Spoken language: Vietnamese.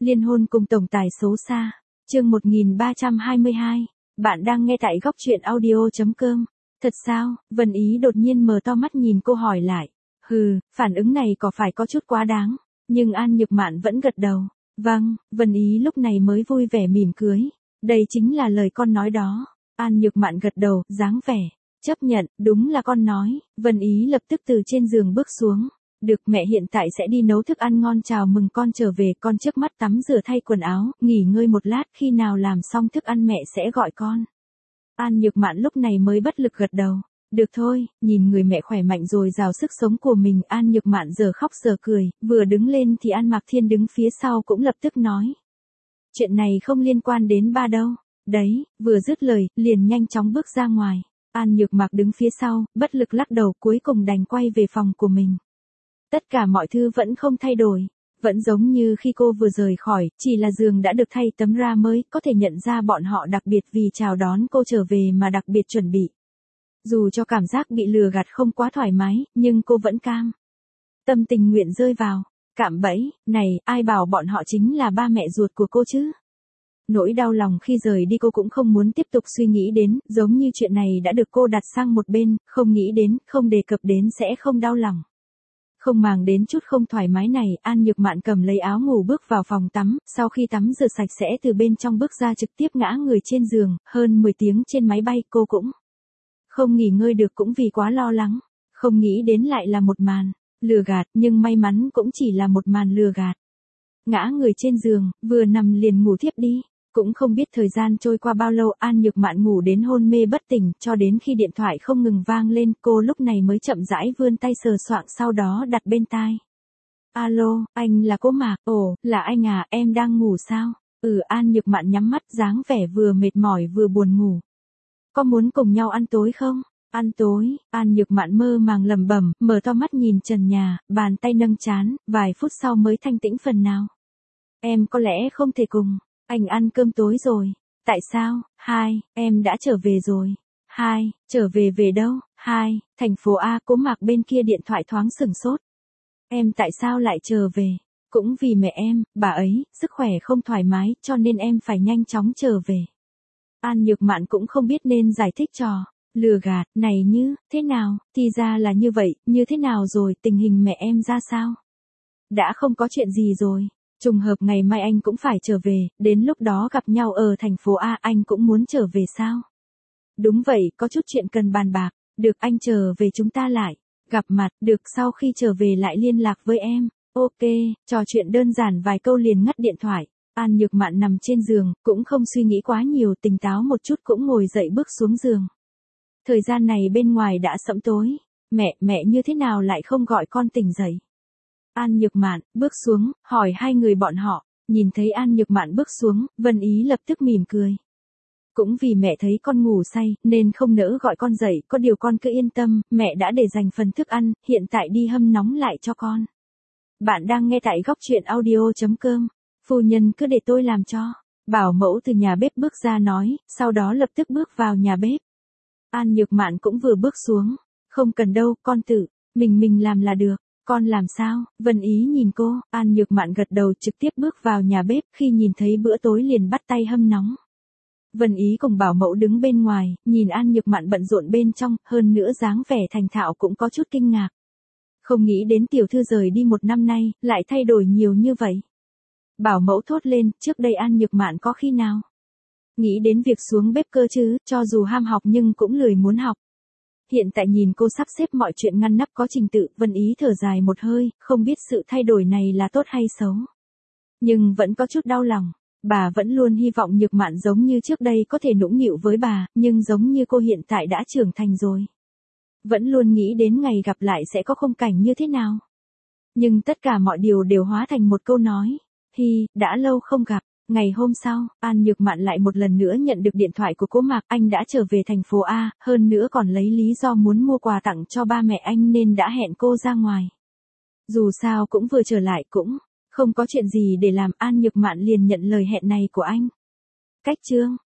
Liên hôn cùng tổng tài xấu xa. Chương 1322. Bạn đang nghe tại góc truyện audio.com. Thật sao? Vân Ý đột nhiên mở to mắt nhìn cô hỏi lại. Phản ứng này có phải có chút quá đáng. Nhưng An Nhược Mạn vẫn gật đầu. Vâng, Vân Ý lúc này mới vui vẻ mỉm cười. Đây chính là lời con nói đó. An Nhược Mạn gật đầu, dáng vẻ chấp nhận, đúng là con nói. Vân Ý lập tức từ trên giường bước xuống. Được, mẹ hiện tại sẽ đi nấu thức ăn ngon chào mừng con trở về, con trước mắt tắm rửa thay quần áo, nghỉ ngơi một lát, khi nào làm xong thức ăn mẹ sẽ gọi con. An Nhược Mạn lúc này mới bất lực gật đầu. Được thôi, nhìn người mẹ khỏe mạnh rồi rào sức sống của mình, An Nhược Mạn giờ khóc giờ cười, vừa đứng lên thì An Mạc Thiên đứng phía sau cũng lập tức nói. Chuyện này không liên quan đến ba đâu. Đấy, vừa dứt lời, liền nhanh chóng bước ra ngoài. An Nhược Mạc đứng phía sau, bất lực lắc đầu, cuối cùng đành quay về phòng của mình. Tất cả mọi thứ vẫn không thay đổi. Vẫn giống như khi cô vừa rời khỏi, chỉ là giường đã được thay tấm ra mới, có thể nhận ra bọn họ đặc biệt vì chào đón cô trở về mà đặc biệt chuẩn bị. Dù cho cảm giác bị lừa gạt không quá thoải mái, nhưng cô vẫn cam tâm tình nguyện rơi vào cạm bẫy này, ai bảo bọn họ chính là ba mẹ ruột của cô chứ. Nỗi đau lòng khi rời đi cô cũng không muốn tiếp tục suy nghĩ đến, giống như chuyện này đã được cô đặt sang một bên, không nghĩ đến, không đề cập đến sẽ không đau lòng. Không màng đến chút không thoải mái này, An Nhược Mạn cầm lấy áo ngủ bước vào phòng tắm, sau khi tắm rửa sạch sẽ từ bên trong bước ra trực tiếp ngã người trên giường, hơn 10 tiếng trên máy bay cô cũng không nghỉ ngơi được, cũng vì quá lo lắng, không nghĩ đến lại là một màn lừa gạt, nhưng may mắn cũng chỉ là một màn lừa gạt. Ngã người trên giường, vừa nằm liền ngủ thiếp đi. Cũng không biết thời gian trôi qua bao lâu, An Nhược Mạn ngủ đến hôn mê bất tỉnh, cho đến khi điện thoại không ngừng vang lên, cô lúc này mới chậm rãi vươn tay sờ soạng, sau đó đặt bên tai. Alo, anh là Cố Mạc. Ồ, là anh à, em đang ngủ sao? An Nhược Mạn nhắm mắt, dáng vẻ vừa mệt mỏi vừa buồn ngủ. Có muốn cùng nhau ăn tối không? Ăn tối? An Nhược Mạn mơ màng lẩm bẩm, mở to mắt nhìn trần nhà, bàn tay nâng trán, vài phút sau mới thanh tĩnh phần nào. Em có lẽ không thể cùng anh ăn cơm tối rồi. Tại sao? Em đã trở về rồi. Trở về về đâu? Thành phố A. Cố Mạc bên kia điện thoại thoáng sửng sốt. Em tại sao lại trở về? Cũng vì mẹ em, bà ấy, sức khỏe không thoải mái, cho nên em phải nhanh chóng trở về. An Nhược Mạn cũng không biết nên giải thích trò lừa gạt này như thế nào, thì ra là như vậy, như thế nào rồi, tình hình mẹ em ra sao? Đã không có chuyện gì rồi. Trùng hợp ngày mai anh cũng phải trở về, đến lúc đó gặp nhau ở thành phố A, anh cũng muốn trở về sao? Đúng vậy, có chút chuyện cần bàn bạc. Được, anh trở về chúng ta lại gặp mặt. Được, sau khi trở về lại liên lạc với em. Ok, trò chuyện đơn giản vài câu liền ngắt điện thoại. An Nhược Mạn nằm trên giường, cũng không suy nghĩ quá nhiều, tỉnh táo một chút cũng ngồi dậy bước xuống giường. Thời gian này bên ngoài đã sẫm tối. Mẹ như thế nào lại không gọi con tỉnh dậy? An Nhược Mạn bước xuống, hỏi hai người bọn họ. Nhìn thấy An Nhược Mạn bước xuống, Vân Ý lập tức mỉm cười. Cũng vì mẹ thấy con ngủ say, nên không nỡ gọi con dậy, có điều con cứ yên tâm, mẹ đã để dành phần thức ăn, hiện tại đi hâm nóng lại cho con. Bạn đang nghe tại góc truyện audio.com. Phu nhân cứ để tôi làm cho. Bảo mẫu từ nhà bếp bước ra nói, sau đó lập tức bước vào nhà bếp. An Nhược Mạn cũng vừa bước xuống. Không cần đâu, con tự mình làm là được. Con làm sao? Vân Ý nhìn cô, An Nhược Mạn gật đầu, trực tiếp bước vào nhà bếp, khi nhìn thấy bữa tối liền bắt tay hâm nóng. Vân Ý cùng bảo mẫu đứng bên ngoài, nhìn An Nhược Mạn bận rộn bên trong, hơn nữa dáng vẻ thành thạo cũng có chút kinh ngạc. Không nghĩ đến tiểu thư rời đi một năm nay, lại thay đổi nhiều như vậy. Bảo mẫu thốt lên, trước đây An Nhược Mạn có khi nào nghĩ đến việc xuống bếp cơ chứ, cho dù ham học nhưng cũng lười muốn học. Hiện tại nhìn cô sắp xếp mọi chuyện ngăn nắp có trình tự, Vân Ý thở dài một hơi, không biết sự thay đổi này là tốt hay xấu. Nhưng vẫn có chút đau lòng, bà vẫn luôn hy vọng Nhược Mạn giống như trước đây có thể nũng nịu với bà, nhưng giống như cô hiện tại đã trưởng thành rồi. Vẫn luôn nghĩ đến ngày gặp lại sẽ có khung cảnh như thế nào. Nhưng tất cả mọi điều đều hóa thành một câu nói. Đã lâu không gặp. Ngày hôm sau, An Nhược Mạn lại một lần nữa nhận được điện thoại của Cố Mạc, anh đã trở về thành phố A, hơn nữa còn lấy lý do muốn mua quà tặng cho ba mẹ anh nên đã hẹn cô ra ngoài. Dù sao cũng vừa trở lại, cũng không có chuyện gì để làm, An Nhược Mạn liền nhận lời hẹn này của anh. Cách chương